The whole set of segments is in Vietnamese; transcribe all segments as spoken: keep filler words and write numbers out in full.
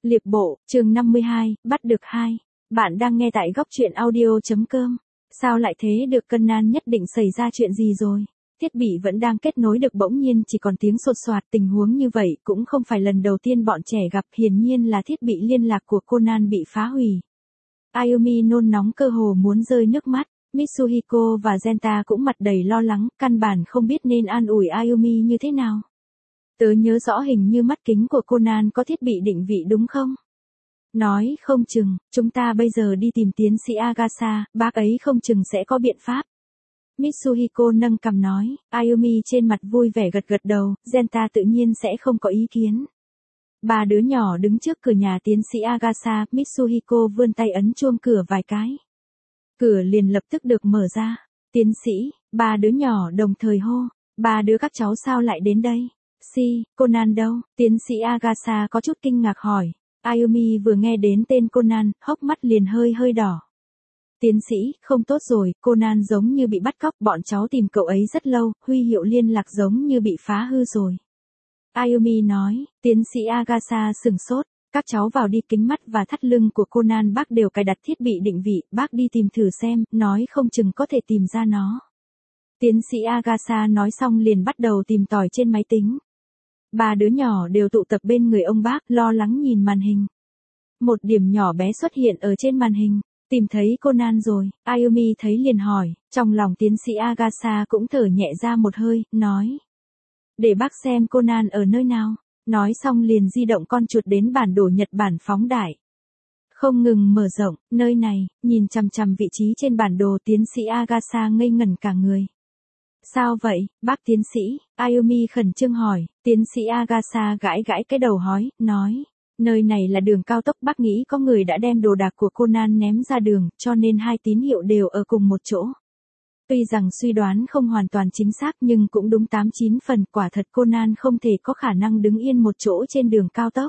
Liệp bộ, chương năm mươi hai, bắt được hai. Bạn đang nghe tại góc truyện audio.com. Sao lại thế được, Conan nhất định xảy ra chuyện gì rồi? Thiết bị vẫn đang kết nối được, bỗng nhiên chỉ còn tiếng sột soạt. Tình huống như vậy cũng không phải lần đầu tiên bọn trẻ gặp, hiển nhiên là thiết bị liên lạc của Conan bị phá hủy. Ayumi nôn nóng cơ hồ muốn rơi nước mắt. Mitsuhiko và Genta cũng mặt đầy lo lắng, căn bản không biết nên an ủi Ayumi như thế nào. Tớ nhớ rõ hình như mắt kính của Conan có thiết bị định vị đúng không? Nói không chừng, chúng ta bây giờ đi tìm tiến sĩ Agasa, bác ấy không chừng sẽ có biện pháp. Mitsuhiko nâng cằm nói, Ayumi trên mặt vui vẻ gật gật đầu, Genta tự nhiên sẽ không có ý kiến. Ba đứa nhỏ đứng trước cửa nhà tiến sĩ Agasa, Mitsuhiko vươn tay ấn chuông cửa vài cái. Cửa liền lập tức được mở ra. Tiến sĩ, ba đứa nhỏ đồng thời hô, ba đứa các cháu sao lại đến đây? Si, Conan đâu? Tiến sĩ Agasa có chút kinh ngạc hỏi. Ayumi vừa nghe đến tên Conan, hốc mắt liền hơi hơi đỏ. Tiến sĩ, không tốt rồi, Conan giống như bị bắt cóc, bọn cháu tìm cậu ấy rất lâu, huy hiệu liên lạc giống như bị phá hư rồi. Ayumi nói, tiến sĩ Agasa sửng sốt, các cháu vào đi, kính mắt và thắt lưng của Conan bác đều cài đặt thiết bị định vị, bác đi tìm thử xem, nói không chừng có thể tìm ra nó. Tiến sĩ Agasa nói xong liền bắt đầu tìm tòi trên máy tính. Ba đứa nhỏ đều tụ tập bên người ông bác, lo lắng nhìn màn hình. Một điểm nhỏ bé xuất hiện ở trên màn hình, tìm thấy Conan rồi, Ayumi thấy liền hỏi, trong lòng tiến sĩ Agasa cũng thở nhẹ ra một hơi, nói. Để bác xem Conan ở nơi nào, nói xong liền di động con chuột đến bản đồ Nhật Bản phóng đại. Không ngừng mở rộng, nơi này, nhìn chằm chằm vị trí trên bản đồ, tiến sĩ Agasa ngây ngẩn cả người. Sao vậy, bác tiến sĩ? Ayumi khẩn trương hỏi, tiến sĩ Agasa gãi gãi cái đầu hói, nói, nơi này là đường cao tốc, bác nghĩ có người đã đem đồ đạc của Conan ném ra đường, cho nên hai tín hiệu đều ở cùng một chỗ. Tuy rằng suy đoán không hoàn toàn chính xác nhưng cũng đúng tám chín phần, quả thật Conan không thể có khả năng đứng yên một chỗ trên đường cao tốc.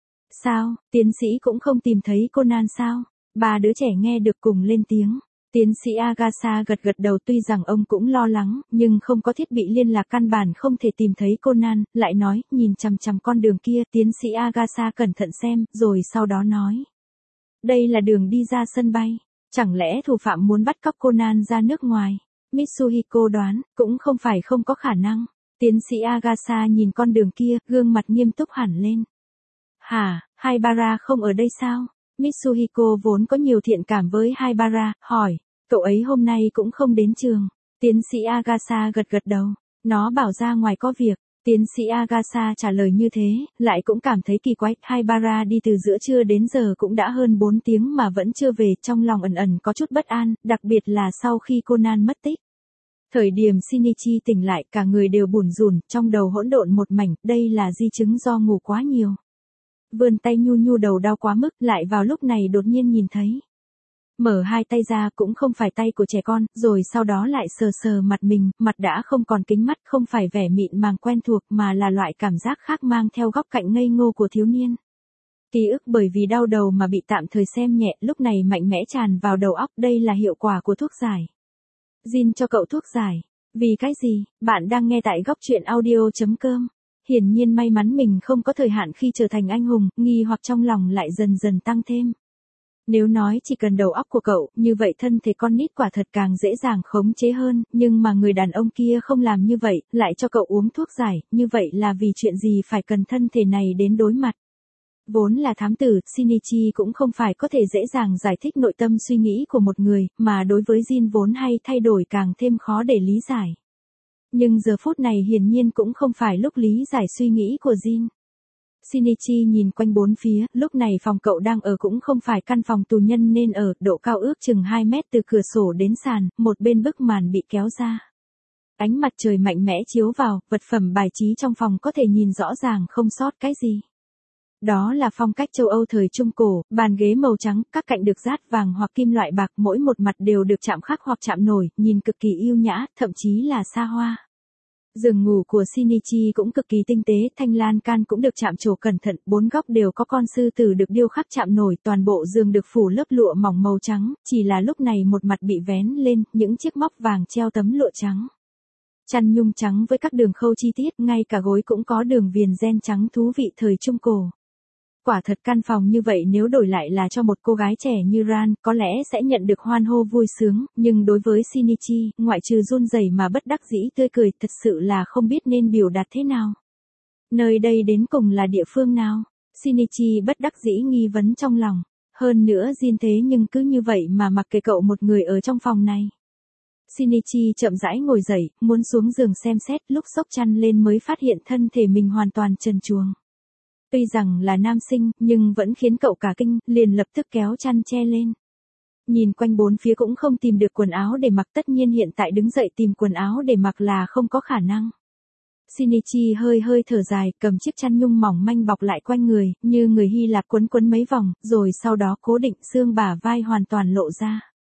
Sao, tiến sĩ cũng không tìm thấy Conan sao? Ba đứa trẻ nghe được cùng lên tiếng. Tiến sĩ Agasa gật gật đầu, tuy rằng ông cũng lo lắng, nhưng không có thiết bị liên lạc căn bản không thể tìm thấy Conan, lại nói, nhìn chằm chằm con đường kia, tiến sĩ Agasa cẩn thận xem, rồi sau đó nói. Đây là đường đi ra sân bay, chẳng lẽ thủ phạm muốn bắt cóc Conan ra nước ngoài? Mitsuhiko đoán, cũng không phải không có khả năng. Tiến sĩ Agasa nhìn con đường kia, gương mặt nghiêm túc hẳn lên. Hả, Haibara không ở đây sao? Mitsuhiko vốn có nhiều thiện cảm với Haibara, hỏi, cậu ấy hôm nay cũng không đến trường. Tiến sĩ Agasa gật gật đầu, nó bảo ra ngoài có việc. Tiến sĩ Agasa trả lời như thế, lại cũng cảm thấy kỳ quái, Haibara đi từ giữa trưa đến giờ cũng đã hơn bốn tiếng mà vẫn chưa về, trong lòng ẩn ẩn có chút bất an, đặc biệt là sau khi Conan mất tích. Thời điểm Shinichi tỉnh lại, cả người đều bủn rủn, trong đầu hỗn độn một mảnh, đây là di chứng do ngủ quá nhiều. Vươn tay nhu nhu đầu đau quá mức, lại vào lúc này đột nhiên nhìn thấy. Mở hai tay ra cũng không phải tay của trẻ con, rồi sau đó lại sờ sờ mặt mình, mặt đã không còn kính mắt, không phải vẻ mịn màng quen thuộc mà là loại cảm giác khác mang theo góc cạnh ngây ngô của thiếu niên. Ký ức bởi vì đau đầu mà bị tạm thời xem nhẹ, lúc này mạnh mẽ tràn vào đầu óc, đây là hiệu quả của thuốc giải. Jin cho cậu thuốc giải. Vì cái gì? Bạn đang nghe tại góc truyện audio.com. Hiển nhiên may mắn mình không có thời hạn khi trở thành anh hùng, nghi hoặc trong lòng lại dần dần tăng thêm. Nếu nói chỉ cần đầu óc của cậu, như vậy thân thể con nít quả thật càng dễ dàng khống chế hơn, nhưng mà người đàn ông kia không làm như vậy, lại cho cậu uống thuốc giải, như vậy là vì chuyện gì phải cần thân thể này đến đối mặt. Vốn là thám tử, Shinichi cũng không phải có thể dễ dàng giải thích nội tâm suy nghĩ của một người, mà đối với Jin vốn hay thay đổi càng thêm khó để lý giải. Nhưng giờ phút này hiển nhiên cũng không phải lúc lý giải suy nghĩ của Jin. Shinichi nhìn quanh bốn phía, lúc này phòng cậu đang ở cũng không phải căn phòng tù nhân nên ở, độ cao ước chừng hai mét từ cửa sổ đến sàn, một bên bức màn bị kéo ra. Ánh mặt trời mạnh mẽ chiếu vào, vật phẩm bài trí trong phòng có thể nhìn rõ ràng không sót cái gì. Đó là phong cách châu Âu thời Trung Cổ, bàn ghế màu trắng, các cạnh được dát vàng hoặc kim loại bạc, mỗi một mặt đều được chạm khắc hoặc chạm nổi, nhìn cực kỳ yêu nhã, thậm chí là xa hoa. Giường ngủ của Shinichi cũng cực kỳ tinh tế, thanh lan can cũng được chạm trổ cẩn thận, bốn góc đều có con sư tử được điêu khắc chạm nổi, toàn bộ giường được phủ lớp lụa mỏng màu trắng, chỉ là lúc này một mặt bị vén lên, những chiếc móc vàng treo tấm lụa trắng. Chăn nhung trắng với các đường khâu chi tiết, ngay cả gối cũng có đường viền ren trắng thú vị thời Trung Cổ. Quả thật căn phòng như vậy nếu đổi lại là cho một cô gái trẻ như Ran, có lẽ sẽ nhận được hoan hô vui sướng, nhưng đối với Shinichi, ngoại trừ run rẩy mà bất đắc dĩ tươi cười, thật sự là không biết nên biểu đạt thế nào. Nơi đây đến cùng là địa phương nào? Shinichi bất đắc dĩ nghi vấn trong lòng. Hơn nữa Jin thế nhưng cứ như vậy mà mặc kệ cậu một người ở trong phòng này. Shinichi chậm rãi ngồi dậy, muốn xuống giường xem xét, lúc xốc chăn lên mới phát hiện thân thể mình hoàn toàn trần truồng. Tuy rằng là nam sinh, nhưng vẫn khiến cậu cả kinh, liền lập tức kéo chăn che lên. Nhìn quanh bốn phía cũng không tìm được quần áo để mặc, tất nhiên hiện tại đứng dậy tìm quần áo để mặc là không có khả năng. Shinichi hơi hơi thở dài, cầm chiếc chăn nhung mỏng manh bọc lại quanh người, như người Hy Lạp quấn quấn mấy vòng, rồi sau đó cố định, xương bả vai hoàn toàn lộ ra.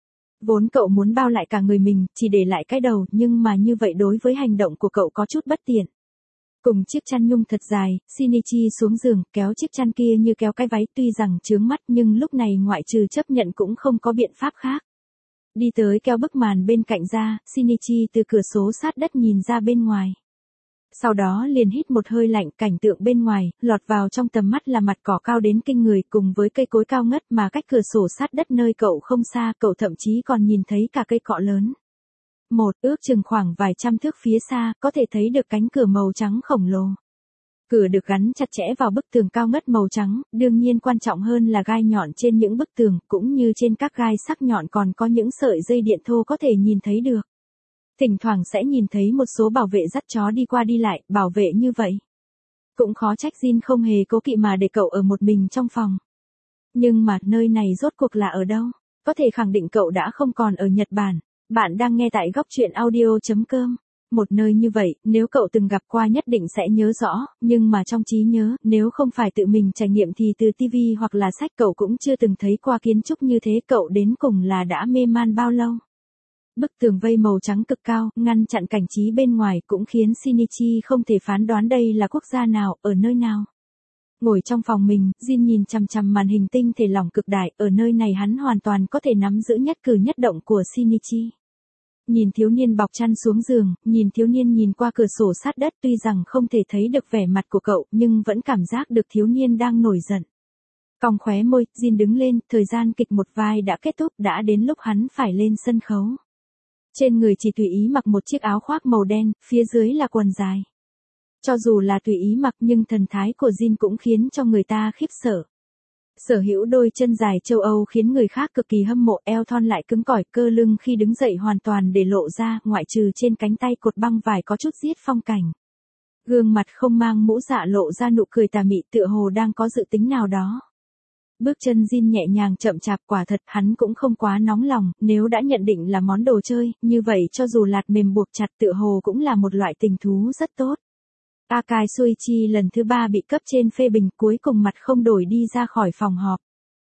Vốn cậu muốn bao lại cả người mình, chỉ để lại cái đầu, nhưng mà như vậy đối với hành động của cậu có chút bất tiện. Cùng chiếc chăn nhung thật dài, Shinichi xuống giường, kéo chiếc chăn kia như kéo cái váy, tuy rằng chướng mắt nhưng lúc này ngoại trừ chấp nhận cũng không có biện pháp khác. Đi tới kéo bức màn bên cạnh ra, Shinichi từ cửa sổ sát đất nhìn ra bên ngoài. Sau đó liền hít một hơi lạnh, cảnh tượng bên ngoài, lọt vào trong tầm mắt là mặt cỏ cao đến kinh người cùng với cây cối cao ngất mà cách cửa sổ sát đất nơi cậu không xa, cậu thậm chí còn nhìn thấy cả cây cọ lớn. Một, ước chừng khoảng vài trăm thước phía xa, có thể thấy được cánh cửa màu trắng khổng lồ. Cửa được gắn chặt chẽ vào bức tường cao ngất màu trắng, đương nhiên quan trọng hơn là gai nhọn trên những bức tường, cũng như trên các gai sắc nhọn còn có những sợi dây điện thô có thể nhìn thấy được. Thỉnh thoảng sẽ nhìn thấy một số bảo vệ dắt chó đi qua đi lại, bảo vệ như vậy. Cũng khó trách Jin không hề cố kỵ mà để cậu ở một mình trong phòng. Nhưng mà nơi này rốt cuộc là ở đâu? Có thể khẳng định cậu đã không còn ở Nhật Bản. Bạn đang nghe tại góc truyện audio.com. Một nơi như vậy, nếu cậu từng gặp qua nhất định sẽ nhớ rõ, nhưng mà trong trí nhớ, nếu không phải tự mình trải nghiệm thì từ ti vi hoặc là sách cậu cũng chưa từng thấy qua kiến trúc như thế, cậu đến cùng là đã mê man bao lâu. Bức tường vây màu trắng cực cao, ngăn chặn cảnh trí bên ngoài cũng khiến Shinichi không thể phán đoán đây là quốc gia nào, ở nơi nào. Ngồi trong phòng mình, Jin nhìn chằm chằm màn hình tinh thể lỏng cực đại, ở nơi này hắn hoàn toàn có thể nắm giữ nhất cử nhất động của Shinichi. Nhìn thiếu niên bọc chăn xuống giường, nhìn thiếu niên nhìn qua cửa sổ sát đất, tuy rằng không thể thấy được vẻ mặt của cậu, nhưng vẫn cảm giác được thiếu niên đang nổi giận. Cong khóe môi, Jin đứng lên, thời gian kịch một vai đã kết thúc, đã đến lúc hắn phải lên sân khấu. Trên người chỉ tùy ý mặc một chiếc áo khoác màu đen, phía dưới là quần dài. Cho dù là tùy ý mặc nhưng thần thái của Jin cũng khiến cho người ta khiếp sợ. Sở hữu đôi chân dài châu Âu khiến người khác cực kỳ hâm mộ, eo thon lại cứng cỏi, cơ lưng khi đứng dậy hoàn toàn để lộ ra, ngoại trừ trên cánh tay cột băng vải có chút giết phong cảnh. Gương mặt không mang mũ dạ lộ ra nụ cười tà mị, tựa hồ đang có dự tính nào đó. Bước chân Jin nhẹ nhàng chậm chạp, quả thật hắn cũng không quá nóng lòng, nếu đã nhận định là món đồ chơi, như vậy cho dù lạt mềm buộc chặt tựa hồ cũng là một loại tình thú rất tốt. Akai Suichi lần thứ ba bị cấp trên phê bình, cuối cùng mặt không đổi đi ra khỏi phòng họp.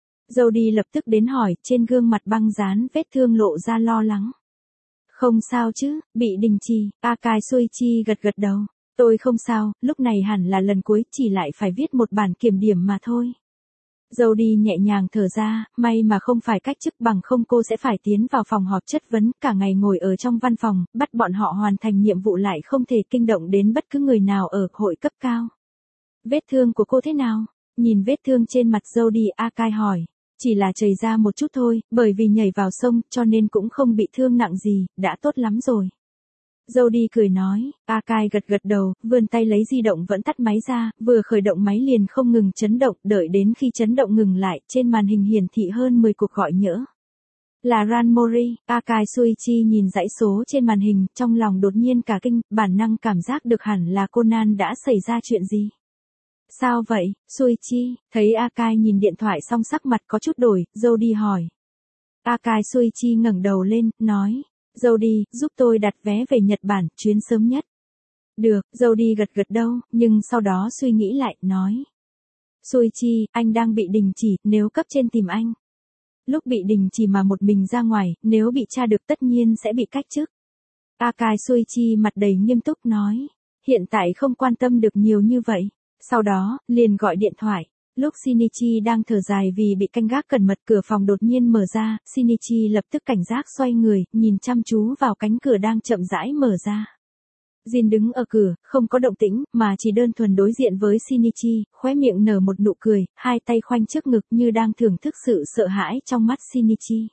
Jody lập tức đến hỏi, trên gương mặt băng dán vết thương lộ ra lo lắng. Không sao chứ, bị đình chỉ, Akai Suichi gật gật đầu. Tôi không sao, lúc này hẳn là lần cuối, chỉ lại phải viết một bản kiểm điểm mà thôi. Jody nhẹ nhàng thở ra, may mà không phải cách chức, bằng không cô sẽ phải tiến vào phòng họp chất vấn, cả ngày ngồi ở trong văn phòng, bắt bọn họ hoàn thành nhiệm vụ lại không thể kinh động đến bất cứ người nào ở hội cấp cao. Vết thương của cô thế nào? Nhìn vết thương trên mặt Jody, Akai hỏi. Chỉ là chảy ra một chút thôi, bởi vì nhảy vào sông, cho nên cũng không bị thương nặng gì, đã tốt lắm rồi. Jody cười nói, Akai gật gật đầu, vươn tay lấy di động vẫn tắt máy ra, vừa khởi động máy liền không ngừng chấn động, đợi đến khi chấn động ngừng lại, trên màn hình hiển thị hơn mười cuộc gọi nhỡ. Là Ran Mori, Akai Suichi nhìn dãy số trên màn hình, trong lòng đột nhiên cả kinh, bản năng cảm giác được hẳn là Conan đã xảy ra chuyện gì. Sao vậy, Suichi? Thấy Akai nhìn điện thoại xong sắc mặt có chút đổi, Jody hỏi. Akai Suichi ngẩng đầu lên, nói. Jody, giúp tôi đặt vé về Nhật Bản, chuyến sớm nhất. Được, Jody gật gật đầu, nhưng sau đó suy nghĩ lại, nói. Suichi, anh đang bị đình chỉ, nếu cấp trên tìm anh. Lúc bị đình chỉ mà một mình ra ngoài, nếu bị tra được tất nhiên sẽ bị cách chức. Akai Suichi mặt đầy nghiêm túc nói. Hiện tại không quan tâm được nhiều như vậy. Sau đó, liền gọi điện thoại. Lúc Shinichi đang thở dài vì bị canh gác cẩn mật, cửa phòng đột nhiên mở ra, Shinichi lập tức cảnh giác xoay người, nhìn chăm chú vào cánh cửa đang chậm rãi mở ra. Jin đứng ở cửa, không có động tĩnh, mà chỉ đơn thuần đối diện với Shinichi, khóe miệng nở một nụ cười, hai tay khoanh trước ngực như đang thưởng thức sự sợ hãi trong mắt Shinichi.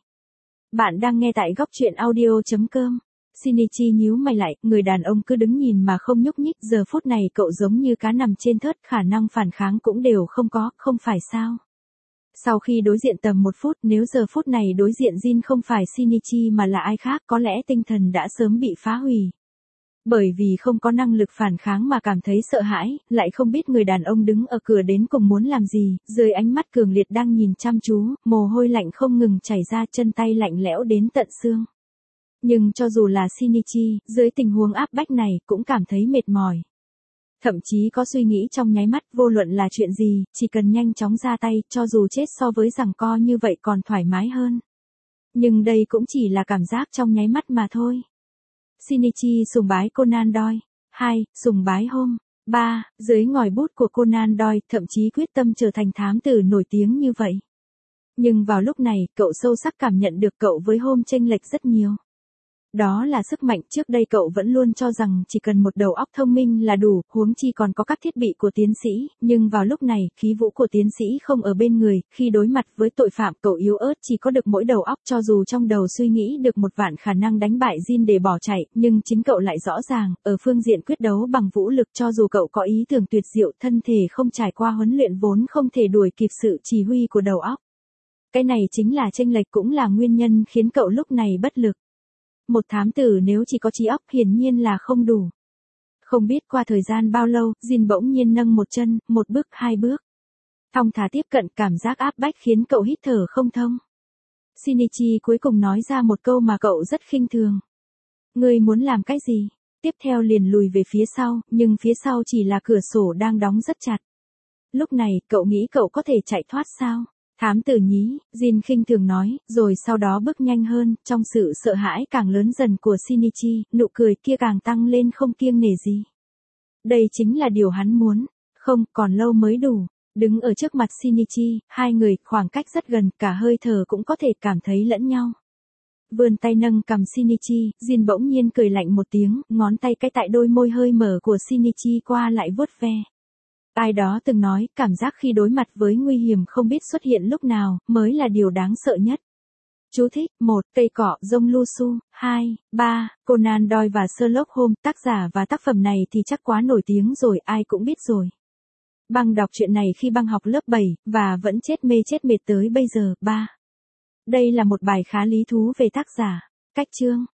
Bạn đang nghe tại góc truyện audio.com. Shinichi nhíu mày lại, người đàn ông cứ đứng nhìn mà không nhúc nhích, giờ phút này cậu giống như cá nằm trên thớt, khả năng phản kháng cũng đều không có, không phải sao? Sau khi đối diện tầm một phút, nếu giờ phút này đối diện Jin không phải Shinichi mà là ai khác, có lẽ tinh thần đã sớm bị phá hủy. Bởi vì không có năng lực phản kháng mà cảm thấy sợ hãi, lại không biết người đàn ông đứng ở cửa đến cùng muốn làm gì, dưới ánh mắt cường liệt đang nhìn chăm chú, mồ hôi lạnh không ngừng chảy ra, chân tay lạnh lẽo đến tận xương. Nhưng cho dù là Shinichi, dưới tình huống áp bách này, cũng cảm thấy mệt mỏi. Thậm chí có suy nghĩ trong nháy mắt, vô luận là chuyện gì, chỉ cần nhanh chóng ra tay, cho dù chết so với giằng co như vậy còn thoải mái hơn. Nhưng đây cũng chỉ là cảm giác trong nháy mắt mà thôi. Shinichi sùng bái Conan Doyle. hai. Sùng bái Holmes. ba. Dưới ngòi bút của Conan Doyle, thậm chí quyết tâm trở thành thám tử nổi tiếng như vậy. Nhưng vào lúc này, cậu sâu sắc cảm nhận được cậu với Holmes chênh lệch rất nhiều. Đó là sức mạnh, trước đây cậu vẫn luôn cho rằng chỉ cần một đầu óc thông minh là đủ, huống chi còn có các thiết bị của tiến sĩ, nhưng vào lúc này, khí vũ của tiến sĩ không ở bên người, khi đối mặt với tội phạm cậu yếu ớt chỉ có được mỗi đầu óc, cho dù trong đầu suy nghĩ được một vạn khả năng đánh bại Jin để bỏ chạy, nhưng chính cậu lại rõ ràng, ở phương diện quyết đấu bằng vũ lực cho dù cậu có ý tưởng tuyệt diệu, thân thể không trải qua huấn luyện vốn không thể đuổi kịp sự chỉ huy của đầu óc. Cái này chính là chênh lệch, cũng là nguyên nhân khiến cậu lúc này bất lực. Một thám tử nếu chỉ có trí óc hiển nhiên là không đủ. Không biết qua thời gian bao lâu, Jin bỗng nhiên nâng một chân, một bước, hai bước. Thong thả tiếp cận, cảm giác áp bách khiến cậu hít thở không thông. Shinichi cuối cùng nói ra một câu mà cậu rất khinh thường. Ngươi muốn làm cái gì? Tiếp theo liền lùi về phía sau, nhưng phía sau chỉ là cửa sổ đang đóng rất chặt. Lúc này, cậu nghĩ cậu có thể chạy thoát sao? Thám tử nhí, Jin khinh thường nói, rồi sau đó bước nhanh hơn, trong sự sợ hãi càng lớn dần của Shinichi, nụ cười kia càng tăng lên không kiêng nể gì. Đây chính là điều hắn muốn. Không, còn lâu mới đủ. Đứng ở trước mặt Shinichi, hai người, khoảng cách rất gần, cả hơi thở cũng có thể cảm thấy lẫn nhau. Vươn tay nâng cầm Shinichi, Jin bỗng nhiên cười lạnh một tiếng, ngón tay cái tại đôi môi hơi mở của Shinichi qua lại vuốt ve. Ai đó từng nói, cảm giác khi đối mặt với nguy hiểm không biết xuất hiện lúc nào, mới là điều đáng sợ nhất. Chú thích, một. Cây cọ, Rông Lusu, hai. ba. Conan Doyle và Sherlock Holmes, tác giả và tác phẩm này thì chắc quá nổi tiếng rồi, ai cũng biết rồi. Băng đọc chuyện này khi băng học lớp bảy, và vẫn chết mê chết mệt tới bây giờ. ba. Đây là một bài khá lý thú về tác giả. Cách chương.